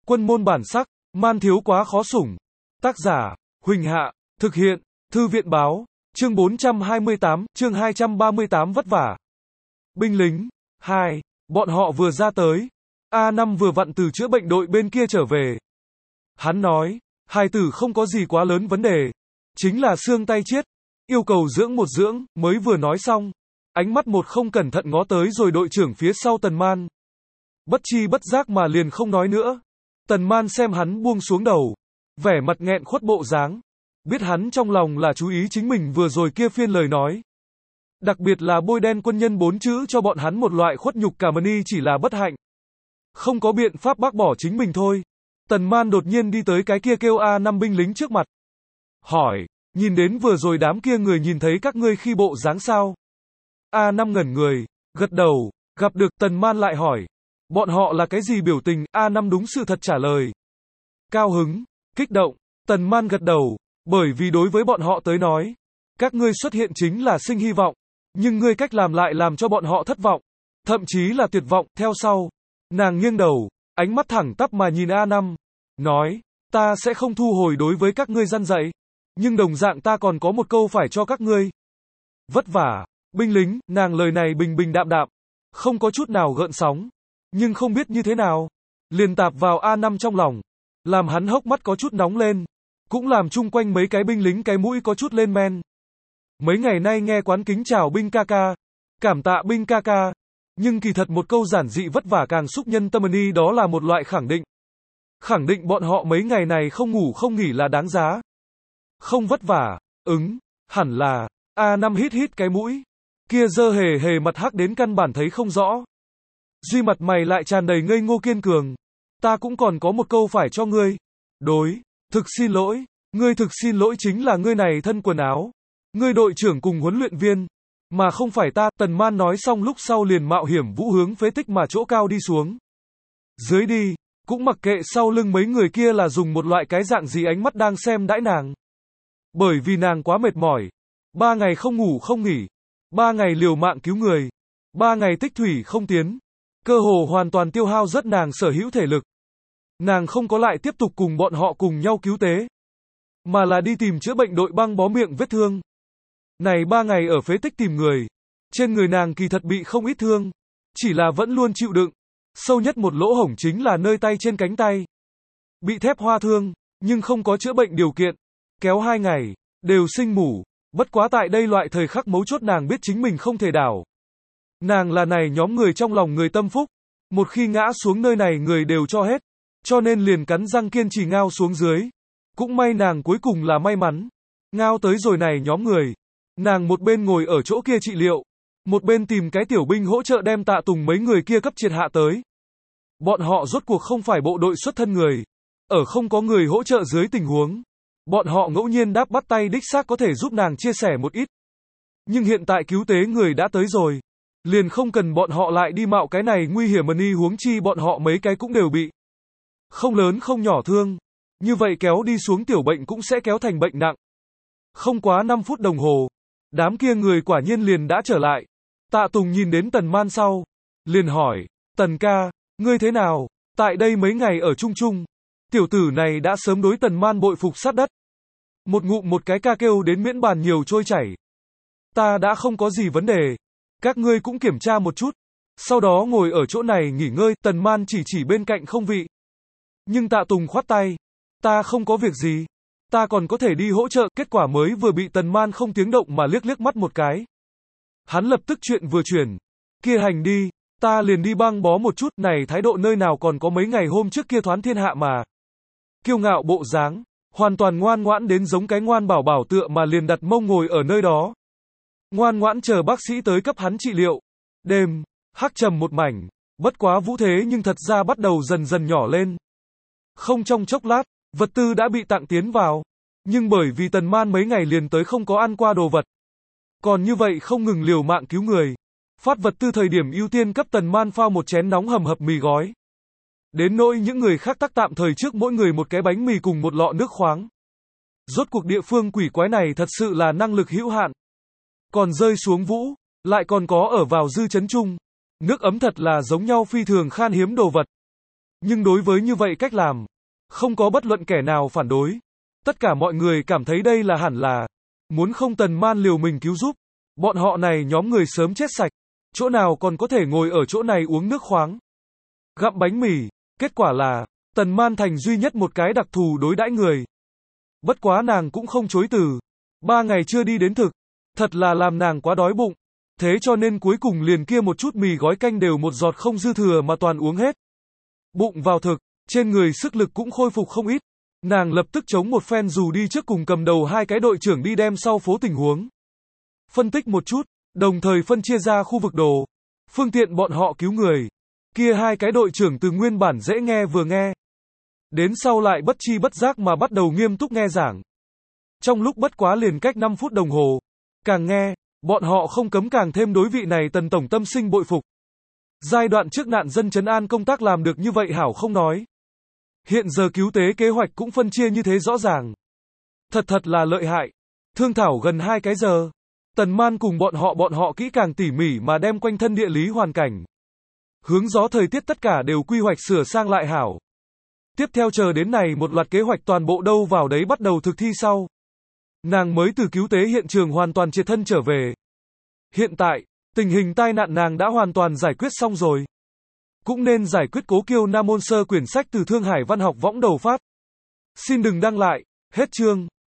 Quân môn bản sắc, man thiếu quá khó sủng. Tác giả, Huỳnh Hạ, thực hiện, Thư viện báo, chương 428, chương 238 vất vả. Binh lính, 2, bọn họ vừa ra tới. A5 vừa vặn từ chữa bệnh đội bên kia trở về. Hắn nói, hài tử không có gì quá lớn vấn đề. Chính là xương tay chiết, yêu cầu dưỡng một dưỡng, mới vừa nói xong. Ánh mắt một không cẩn thận ngó tới rồi đội trưởng phía sau Tần Man. Bất chi bất giác mà liền không nói nữa. Tần Man xem hắn buông xuống đầu, vẻ mặt nghẹn khuất bộ dáng. Biết hắn trong lòng là chú ý chính mình vừa rồi kia phiên lời nói. Đặc biệt là bôi đen quân nhân 4 chữ cho bọn hắn một loại khuất nhục cảm ơn chỉ là bất hạnh. Không có biện pháp bác bỏ chính mình thôi. Tần Man đột nhiên đi tới cái kia kêu A5 binh lính trước mặt. Hỏi, nhìn đến vừa rồi đám kia người nhìn thấy các ngươi khi bộ dáng sao? A5 ngẩn người, gật đầu, gặp được Tần Man lại hỏi. Bọn họ là cái gì biểu tình? A5 đúng sự thật trả lời. Cao hứng, kích động, Tần Man gật đầu, bởi vì đối với bọn họ tới nói, các ngươi xuất hiện chính là sinh hy vọng, nhưng ngươi cách làm lại làm cho bọn họ thất vọng, thậm chí là tuyệt vọng. Theo sau, nàng nghiêng đầu, ánh mắt thẳng tắp mà nhìn A5, nói, ta sẽ không thu hồi đối với các ngươi răn dạy, nhưng đồng dạng ta còn có một câu phải cho các ngươi. Vất vả, binh lính, nàng lời này bình bình đạm đạm, không có chút nào gợn sóng, nhưng không biết như thế nào, liền tạp vào A5 trong lòng, làm hắn hốc mắt có chút nóng lên, cũng làm chung quanh mấy cái binh lính cái mũi có chút lên men. Mấy ngày nay nghe quán kính chào binh ca ca, cảm tạ binh ca ca, nhưng kỳ thật một câu giản dị vất vả càng xúc nhân tâm ân, đó là một loại khẳng định. Khẳng định bọn họ mấy ngày này không ngủ không nghỉ là đáng giá. Không vất vả, hẳn là, A5 hít hít cái mũi, kia dơ hề hề mặt hắc đến căn bản thấy không rõ. Duy mặt mày lại tràn đầy ngây ngô kiên cường. Ta cũng còn có một câu phải cho ngươi. Thực xin lỗi, ngươi thực xin lỗi chính là ngươi này thân quần áo. Ngươi đội trưởng cùng huấn luyện viên, mà không phải ta. Tần Man nói xong lúc sau liền mạo hiểm vũ hướng phế tích mà chỗ cao đi xuống. Dưới đi, cũng mặc kệ sau lưng mấy người kia là dùng một loại cái dạng gì ánh mắt đang xem đãi nàng. Bởi vì nàng quá mệt mỏi. 3 ngày không ngủ không nghỉ. 3 ngày liều mạng cứu người. 3 ngày tích thủy không tiến. Cơ hồ hoàn toàn tiêu hao rất nàng sở hữu thể lực. Nàng không có lại tiếp tục cùng bọn họ cùng nhau cứu tế, mà là đi tìm chữa bệnh đội băng bó miệng vết thương. Này 3 ngày ở phế tích tìm người, trên người nàng kỳ thật bị không ít thương, chỉ là vẫn luôn chịu đựng. Sâu nhất một lỗ hổng chính là nơi tay trên cánh tay. Bị thép hoa thương, nhưng không có chữa bệnh điều kiện. Kéo 2 ngày, đều sinh mủ. Bất quá tại đây loại thời khắc mấu chốt nàng biết chính mình không thể đảo. Nàng là này nhóm người trong lòng người tâm phúc. Một khi ngã xuống nơi này người đều cho hết. Cho nên liền cắn răng kiên trì ngao xuống dưới. Cũng may nàng cuối cùng là may mắn. Ngao tới rồi này nhóm người. Nàng một bên ngồi ở chỗ kia trị liệu. Một bên tìm cái tiểu binh hỗ trợ đem Tạ Tùng mấy người kia cấp triệt hạ tới. Bọn họ rốt cuộc không phải bộ đội xuất thân người. Ở không có người hỗ trợ dưới tình huống. Bọn họ ngẫu nhiên đáp bắt tay đích xác có thể giúp nàng chia sẻ một ít. Nhưng hiện tại cứu tế người đã tới rồi. Liền không cần bọn họ lại đi mạo cái này nguy hiểm ân, huống chi bọn họ mấy cái cũng đều bị không lớn không nhỏ thương. Như vậy kéo đi xuống tiểu bệnh cũng sẽ kéo thành bệnh nặng. Không quá 5 phút đồng hồ, đám kia người quả nhiên liền đã trở lại. Tạ Tùng nhìn đến Tần Man sau, liền hỏi, Tần ca, ngươi thế nào? Tại đây mấy ngày ở chung chung, tiểu tử này đã sớm đối Tần Man bội phục sát đất. Một ngụm một cái ca kêu đến miễn bàn nhiều trôi chảy. Ta đã không có gì vấn đề. Các ngươi cũng kiểm tra một chút. Sau đó ngồi ở chỗ này nghỉ ngơi. Tần Man chỉ bên cạnh không vị. Nhưng Tạ Tùng khoát tay. Ta không có việc gì. Ta còn có thể đi hỗ trợ. Kết quả mới vừa bị Tần Man không tiếng động mà liếc mắt một cái. Hắn lập tức chuyện vừa chuyển. Kia hành đi. Ta liền đi băng bó một chút. Này thái độ nơi nào còn có mấy ngày hôm trước kia thoán thiên hạ mà. Kiêu ngạo bộ dáng. Hoàn toàn ngoan ngoãn đến giống cái ngoan bảo bảo tựa mà liền đặt mông ngồi ở nơi đó. Ngoan ngoãn chờ bác sĩ tới cấp hắn trị liệu. Đêm, hắc trầm một mảnh. Bất quá vũ thế nhưng thật ra bắt đầu dần dần nhỏ lên. Không trong chốc lát, vật tư đã bị tặng tiến vào. Nhưng bởi vì Tần Man mấy ngày liền tới không có ăn qua đồ vật. Còn như vậy không ngừng liều mạng cứu người. Phát vật tư thời điểm ưu tiên cấp Tần Man phao một chén nóng hầm hập mì gói. Đến nỗi những người khác tắc tạm thời trước mỗi người một cái bánh mì cùng một lọ nước khoáng. Rốt cuộc địa phương quỷ quái này thật sự là năng lực hữu hạn. Còn rơi xuống vũ, lại còn có ở vào dư chấn chung. Nước ấm thật là giống nhau phi thường khan hiếm đồ vật. Nhưng đối với như vậy cách làm, không có bất luận kẻ nào phản đối. Tất cả mọi người cảm thấy đây là hẳn là muốn không Tần Man liều mình cứu giúp. Bọn họ này nhóm người sớm chết sạch, chỗ nào còn có thể ngồi ở chỗ này uống nước khoáng, gặm bánh mì. Kết quả là, Tần Man thành duy nhất một cái đặc thù đối đãi người. Bất quá nàng cũng không chối từ. 3 ngày chưa đi đến thực, thật là làm nàng quá đói bụng. Thế cho nên cuối cùng liền kia một chút mì gói canh đều một giọt không dư thừa mà toàn uống hết. Bụng vào thực, trên người sức lực cũng khôi phục không ít. Nàng lập tức chống một phen dù đi trước cùng cầm đầu hai cái đội trưởng đi đem sau phố tình huống phân tích một chút, đồng thời phân chia ra khu vực đồ, phương tiện bọn họ cứu người. Kia hai cái đội trưởng từ nguyên bản dễ nghe vừa nghe, đến sau lại bất chi bất giác mà bắt đầu nghiêm túc nghe giảng. Trong lúc bất quá liền cách 5 phút đồng hồ, càng nghe, bọn họ không cấm càng thêm đối vị này Tần tổng tâm sinh bội phục. Giai đoạn trước nạn dân trấn an công tác làm được như vậy hảo không nói. Hiện giờ cứu tế kế hoạch cũng phân chia như thế rõ ràng. Thật là lợi hại. Thương thảo gần 2 cái giờ, Tần Man cùng bọn họ kỹ càng tỉ mỉ mà đem quanh thân địa lý hoàn cảnh, hướng gió thời tiết tất cả đều quy hoạch sửa sang lại hảo. Tiếp theo chờ đến này một loạt kế hoạch toàn bộ đâu vào đấy bắt đầu thực thi sau. Nàng mới từ cứu tế hiện trường hoàn toàn triệt thân trở về. Hiện tại, tình hình tai nạn nàng đã hoàn toàn giải quyết xong rồi. Cũng nên giải quyết Cố Kiêu Nam Môn Sơ quyển sách từ Thương Hải Văn học võng đầu phát. Xin đừng đăng lại, hết chương.